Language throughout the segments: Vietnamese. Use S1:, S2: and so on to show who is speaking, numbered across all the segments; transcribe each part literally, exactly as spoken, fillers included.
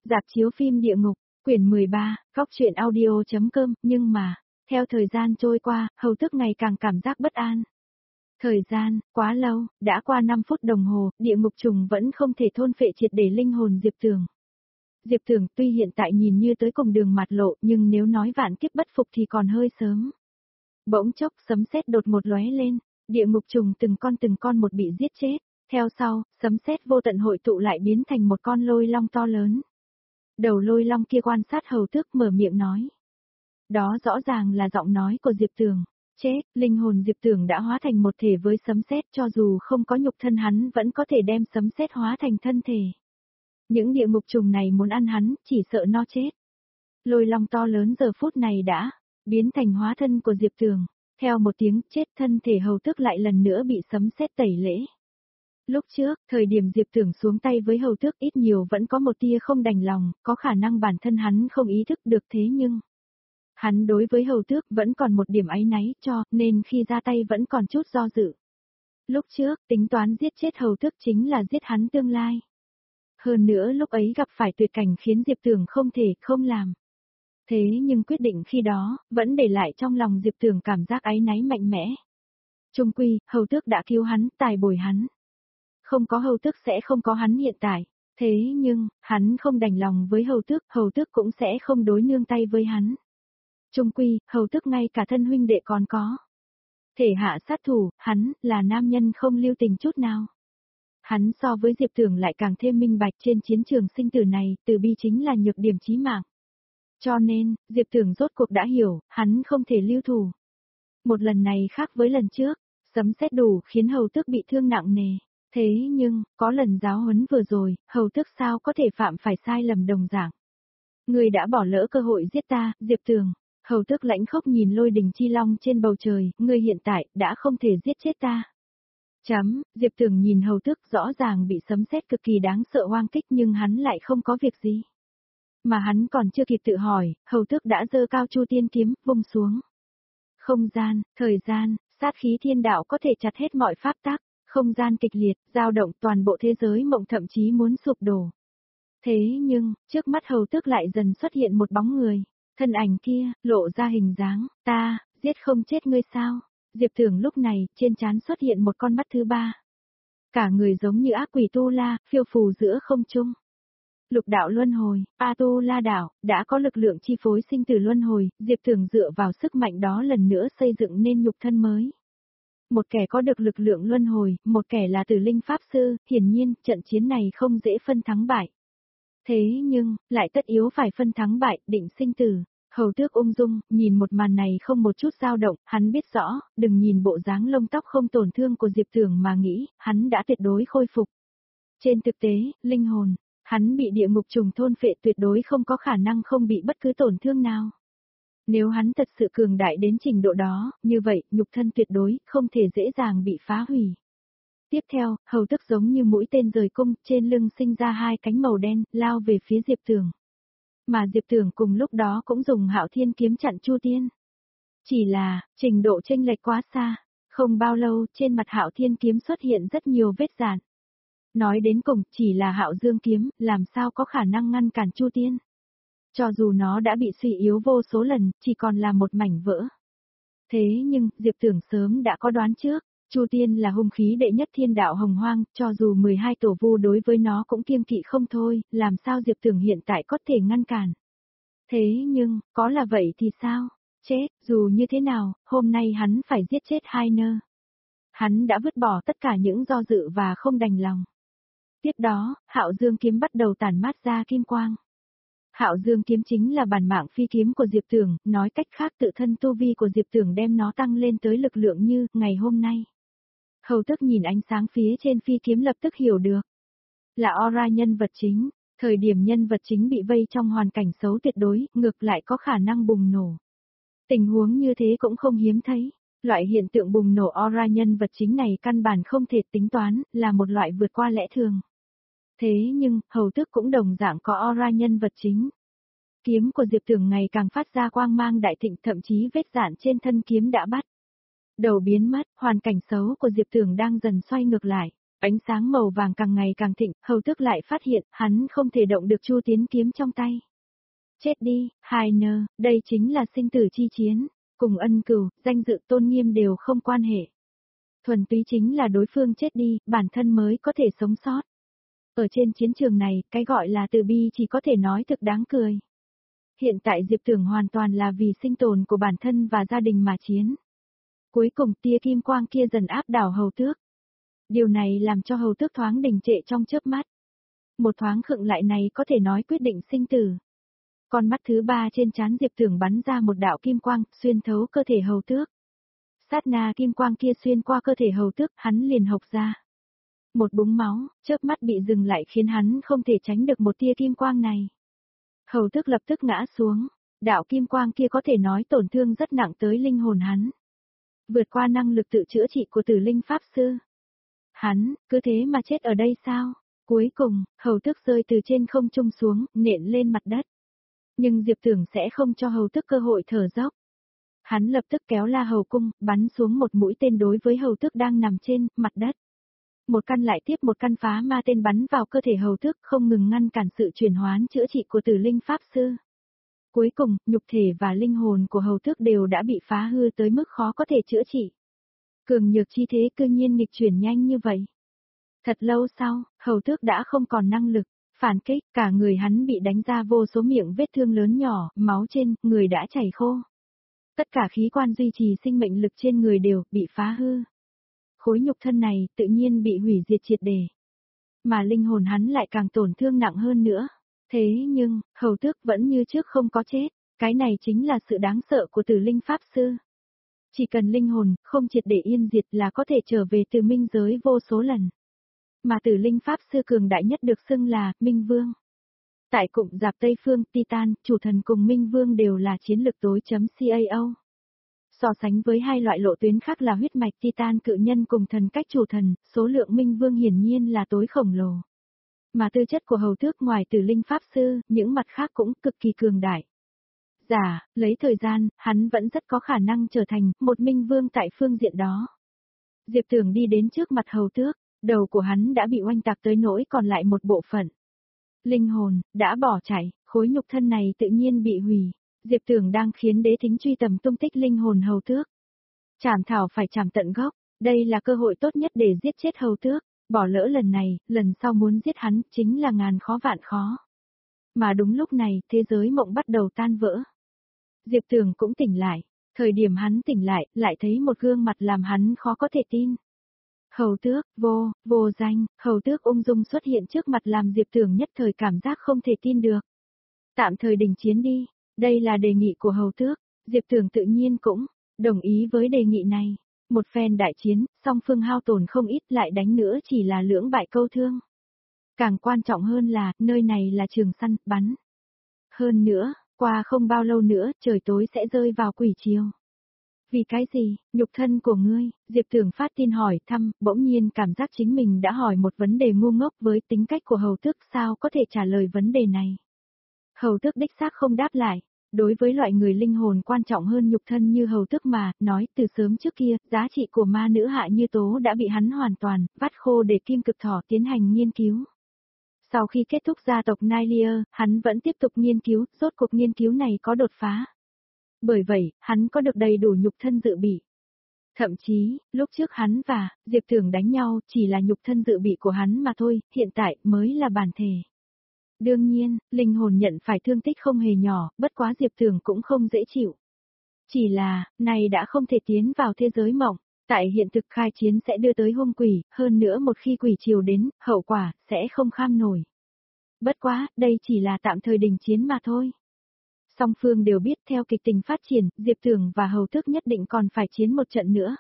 S1: Rạp chiếu phim Địa Ngục, quyển mười ba, góc truyện audio.com, nhưng mà, theo thời gian trôi qua, Hầu Tước ngày càng cảm giác bất an. Thời gian, quá lâu, đã qua năm phút đồng hồ, địa ngục trùng vẫn không thể thôn phệ triệt để linh hồn Diệp Tường. Diệp Tường tuy hiện tại nhìn như tới cùng đường mạt lộ, nhưng nếu nói vạn kiếp bất phục thì còn hơi sớm. Bỗng chốc sấm sét đột một lóe lên, địa ngục trùng từng con từng con một bị giết chết, theo sau, sấm sét vô tận hội tụ lại biến thành một con lôi long to lớn. Đầu lôi long kia quan sát Hầu Tước mở miệng nói. Đó rõ ràng là giọng nói của Diệp Tường. Chết, linh hồn Diệp Tường đã hóa thành một thể với sấm sét, cho dù không có nhục thân hắn vẫn có thể đem sấm sét hóa thành thân thể. Những địa ngục trùng này muốn ăn hắn, chỉ sợ no chết. Lôi long to lớn giờ phút này đã biến thành hóa thân của Diệp Tường. Theo một tiếng chết, thân thể Hầu Tước lại lần nữa bị sấm sét tẩy lễ. Lúc trước, thời điểm Diệp Tường xuống tay với Hầu Tước ít nhiều vẫn có một tia không đành lòng, có khả năng bản thân hắn không ý thức được thế nhưng hắn đối với Hầu Tước vẫn còn một điểm áy náy cho, nên khi ra tay vẫn còn chút do dự. Lúc trước, tính toán giết chết Hầu Tước chính là giết hắn tương lai. Hơn nữa lúc ấy gặp phải tuyệt cảnh khiến Diệp Tường không thể không làm. Thế nhưng quyết định khi đó, vẫn để lại trong lòng Diệp Tường cảm giác áy náy mạnh mẽ. Chung quy, Hầu Tước đã cứu hắn, tài bồi hắn. Không có Hầu Tước sẽ không có hắn hiện tại. Thế nhưng, hắn không đành lòng với Hầu Tước, Hầu Tước cũng sẽ không đối nương tay với hắn. Chung quy, Hầu Tước ngay cả thân huynh đệ còn có. Thể hạ sát thủ, hắn, là nam nhân không lưu tình chút nào. Hắn so với Diệp Tường lại càng thêm minh bạch trên chiến trường sinh tử này, từ bi chính là nhược điểm chí mạng. Cho nên, Diệp Tường rốt cuộc đã hiểu, hắn không thể lưu thủ. Một lần này khác với lần trước, sấm sét đủ khiến Hầu Tước bị thương nặng nề. Thế nhưng, có lần giáo huấn vừa rồi, Hầu Tước sao có thể phạm phải sai lầm đồng dạng. Người đã bỏ lỡ cơ hội giết ta, Diệp Tường. Hầu Tước lãnh khốc nhìn lôi đình chi long trên bầu trời, ngươi hiện tại, đã không thể giết chết ta. Chấm, Diệp Tường nhìn Hầu Tước rõ ràng bị sấm sét cực kỳ đáng sợ oang kích nhưng hắn lại không có việc gì. Mà hắn còn chưa kịp tự hỏi, Hầu Tước đã giơ cao Chu Tiên kiếm, vung xuống. Không gian, thời gian, sát khí thiên đạo có thể chặt hết mọi pháp tắc, không gian kịch liệt, dao động toàn bộ thế giới mộng thậm chí muốn sụp đổ. Thế nhưng, trước mắt Hầu Tước lại dần xuất hiện một bóng người. Thân ảnh kia, lộ ra hình dáng, ta, giết không chết ngươi sao? Diệp Tường lúc này, trên trán xuất hiện một con mắt thứ ba. Cả người giống như ác quỷ Tu La, phiêu phù giữa không trung. Lục đạo luân hồi, A Tu La đạo, đã có lực lượng chi phối sinh tử luân hồi, Diệp Tường dựa vào sức mạnh đó lần nữa xây dựng nên nhục thân mới. Một kẻ có được lực lượng luân hồi, một kẻ là Tử Linh Pháp Sư, hiển nhiên, trận chiến này không dễ phân thắng bại. Thế nhưng, lại tất yếu phải phân thắng bại, định sinh tử. Hầu Tước ung dung, nhìn một màn này không một chút dao động, hắn biết rõ, đừng nhìn bộ dáng lông tóc không tổn thương của Diệp Tường mà nghĩ, hắn đã tuyệt đối khôi phục. Trên thực tế, linh hồn, hắn bị địa ngục trùng thôn phệ tuyệt đối không có khả năng không bị bất cứ tổn thương nào. Nếu hắn thật sự cường đại đến trình độ đó, như vậy, nhục thân tuyệt đối không thể dễ dàng bị phá hủy. Tiếp theo, Hầu Tước giống như mũi tên rời cung, trên lưng sinh ra hai cánh màu đen, lao về phía Diệp Tường. Mà Diệp Tường cùng lúc đó cũng dùng Hạo Thiên kiếm chặn Chu Tiên. Chỉ là, trình độ chênh lệch quá xa, không bao lâu, trên mặt Hạo Thiên kiếm xuất hiện rất nhiều vết rạn. Nói đến cùng, chỉ là Hạo Dương kiếm, làm sao có khả năng ngăn cản Chu Tiên. Cho dù nó đã bị suy yếu vô số lần, chỉ còn là một mảnh vỡ. Thế nhưng, Diệp Tường sớm đã có đoán trước. Chu Tiên là hung khí đệ nhất thiên đạo hồng hoang, cho dù mười hai tổ vu đối với nó cũng kiêng kỵ không thôi, làm sao Diệp Tường hiện tại có thể ngăn cản. Thế nhưng, có là vậy thì sao? Chết, dù như thế nào, hôm nay hắn phải giết chết hai nơ. Hắn đã vứt bỏ tất cả những do dự và không đành lòng. Tiếp đó, Hạo Dương kiếm bắt đầu tản mát ra kim quang. Hạo Dương kiếm chính là bản mạng phi kiếm của Diệp Tường, nói cách khác tự thân tu vi của Diệp Tường đem nó tăng lên tới lực lượng như ngày hôm nay. Hầu Tước nhìn ánh sáng phía trên phi kiếm lập tức hiểu được. Là aura nhân vật chính, thời điểm nhân vật chính bị vây trong hoàn cảnh xấu tuyệt đối, ngược lại có khả năng bùng nổ. Tình huống như thế cũng không hiếm thấy. Loại hiện tượng bùng nổ aura nhân vật chính này căn bản không thể tính toán, là một loại vượt qua lẽ thường. Thế nhưng, Hầu Tước cũng đồng dạng có aura nhân vật chính. Kiếm của Diệp Tường ngày càng phát ra quang mang đại thịnh, thậm chí vết rạn trên thân kiếm đã bắt đầu biến mất, hoàn cảnh xấu của Diệp Tường đang dần xoay ngược lại. Ánh sáng màu vàng càng ngày càng thịnh, hầu tước lại phát hiện, hắn không thể động được chu tiến kiếm trong tay. Chết đi, hai nơ, đây chính là sinh tử chi chiến, cùng ân cửu, danh dự tôn nghiêm đều không quan hệ. Thuần túy chính là đối phương chết đi, bản thân mới có thể sống sót. Ở trên chiến trường này, cái gọi là từ bi chỉ có thể nói thực đáng cười. Hiện tại Diệp Tưởng hoàn toàn là vì sinh tồn của bản thân và gia đình mà chiến. Cuối cùng tia kim quang kia dần áp đảo hầu tước. Điều này làm cho hầu tước thoáng đình trệ trong chớp mắt. Một thoáng khựng lại này có thể nói quyết định sinh tử. Con mắt thứ ba trên trán Diệp Tưởng bắn ra một đạo kim quang, xuyên thấu cơ thể hầu tước. Sát na kim quang kia xuyên qua cơ thể hầu tước, hắn liền hộc ra. Một búng máu, chớp mắt bị dừng lại khiến hắn không thể tránh được một tia kim quang này. Hầu tước lập tức ngã xuống, đạo kim quang kia có thể nói tổn thương rất nặng tới linh hồn hắn. Vượt qua năng lực tự chữa trị của Tử Linh Pháp Sư. Hắn, cứ thế mà chết ở đây sao? Cuối cùng, hầu tước rơi từ trên không trung xuống, nện lên mặt đất. Nhưng Diệp Tưởng sẽ không cho hầu tước cơ hội thở dốc. Hắn lập tức kéo la hầu cung, bắn xuống một mũi tên đối với hầu tước đang nằm trên mặt đất. Một căn lại tiếp một căn phá ma tên bắn vào cơ thể hầu tước, không ngừng ngăn cản sự chuyển hoán chữa trị của Tử Linh Pháp Sư. Cuối cùng, nhục thể và linh hồn của hầu tước đều đã bị phá hư tới mức khó có thể chữa trị. Cường nhược chi thế cư nhiên nghịch chuyển nhanh như vậy. Thật lâu sau, hầu tước đã không còn năng lực, phản kích, cả người hắn bị đánh ra vô số miệng vết thương lớn nhỏ, máu trên, người đã chảy khô. Tất cả khí quan duy trì sinh mệnh lực trên người đều bị phá hư. Khối nhục thân này tự nhiên bị hủy diệt triệt để. Mà linh hồn hắn lại càng tổn thương nặng hơn nữa. Thế nhưng, hầu tước vẫn như trước không có chết. Cái này chính là sự đáng sợ của Tử Linh Pháp Sư. Chỉ cần linh hồn không triệt để yên diệt là có thể trở về từ minh giới vô số lần. Mà Tử Linh Pháp Sư cường đại nhất được xưng là Minh Vương. Tại cụm giáp Tây Phương, Titan, chủ thần cùng Minh Vương đều là chiến lực tối chấm cao. So sánh với hai loại lộ tuyến khác là huyết mạch Titan cự nhân cùng thần cách chủ thần, số lượng Minh Vương hiển nhiên là tối khổng lồ. Mà tư chất của hầu tước ngoài Tử Linh Pháp Sư, những mặt khác cũng cực kỳ cường đại. Giả, lấy thời gian, hắn vẫn rất có khả năng trở thành một Minh Vương tại phương diện đó. Diệp Tưởng đi đến trước mặt hầu tước, đầu của hắn đã bị oanh tạc tới nỗi còn lại một bộ phận. Linh hồn, đã bỏ chạy, khối nhục thân này tự nhiên bị hủy. Diệp Tưởng đang khiến đế thính truy tầm tung tích linh hồn hầu tước. Trảm thảo phải trảm tận gốc, đây là cơ hội tốt nhất để giết chết hầu tước. Bỏ lỡ lần này, lần sau muốn giết hắn chính là ngàn khó vạn khó. Mà đúng lúc này, thế giới mộng bắt đầu tan vỡ. Diệp Tưởng cũng tỉnh lại. Thời điểm hắn tỉnh lại, lại thấy một gương mặt làm hắn khó có thể tin. Hầu tước, vô, vô danh, hầu tước ung dung xuất hiện trước mặt làm Diệp Tưởng nhất thời cảm giác không thể tin được. Tạm thời đình chiến đi, đây là đề nghị của hầu tước, Diệp Tưởng tự nhiên cũng đồng ý với đề nghị này. Một phen đại chiến, song phương hao tổn không ít lại đánh nữa chỉ là lưỡng bại câu thương. Càng quan trọng hơn là, nơi này là trường săn, bắn. Hơn nữa, qua không bao lâu nữa, trời tối sẽ rơi vào quỷ chiều. Vì cái gì, nhục thân của ngươi, Diệp Tưởng phát tin hỏi thăm, bỗng nhiên cảm giác chính mình đã hỏi một vấn đề ngu ngốc với tính cách của hầu tước sao có thể trả lời vấn đề này. Hầu tước đích xác không đáp lại, đối với loại người linh hồn quan trọng hơn nhục thân như hầu tước mà, nói từ sớm trước kia, giá trị của ma nữ Hạ Như Tố đã bị hắn hoàn toàn, vắt khô để kim cực thỏ tiến hành nghiên cứu. Sau khi kết thúc gia tộc Nylia, hắn vẫn tiếp tục nghiên cứu, rốt cuộc nghiên cứu này có đột phá. Bởi vậy, hắn có được đầy đủ nhục thân dự bị. Thậm chí, lúc trước hắn và Diệp Tưởng đánh nhau chỉ là nhục thân dự bị của hắn mà thôi, hiện tại mới là bản thể. Đương nhiên, linh hồn nhận phải thương tích không hề nhỏ, bất quá Diệp Tưởng cũng không dễ chịu. Chỉ là, này đã không thể tiến vào thế giới mộng, tại hiện thực khai chiến sẽ đưa tới hung quỷ, hơn nữa một khi quỷ chiều đến, hậu quả sẽ không kham nổi. Bất quá, đây chỉ là tạm thời đình chiến mà thôi. Song phương đều biết theo kịch tình phát triển, Diệp Tưởng và hầu tước nhất định còn phải chiến một trận nữa.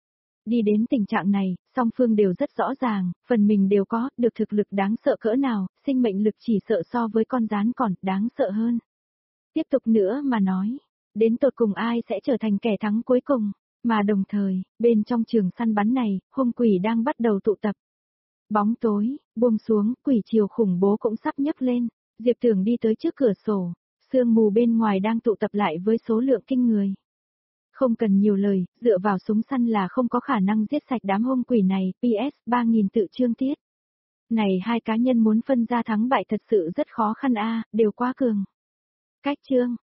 S1: Đi đến tình trạng này, song phương đều rất rõ ràng, phần mình đều có, được thực lực đáng sợ cỡ nào, sinh mệnh lực chỉ sợ so với con rán còn đáng sợ hơn. Tiếp tục nữa mà nói, đến tột cùng ai sẽ trở thành kẻ thắng cuối cùng, mà đồng thời, bên trong trường săn bắn này, hung quỷ đang bắt đầu tụ tập. Bóng tối, buông xuống, quỷ chiều khủng bố cũng sắp nhấc lên, Diệp Tưởng đi tới trước cửa sổ, sương mù bên ngoài đang tụ tập lại với số lượng kinh người. Không cần nhiều lời, dựa vào súng săn là không có khả năng giết sạch đám hung quỷ này, pê ét ba nghìn tự chương tiết. Này hai cá nhân muốn phân ra thắng bại thật sự rất khó khăn a, đều quá cường. Cách chương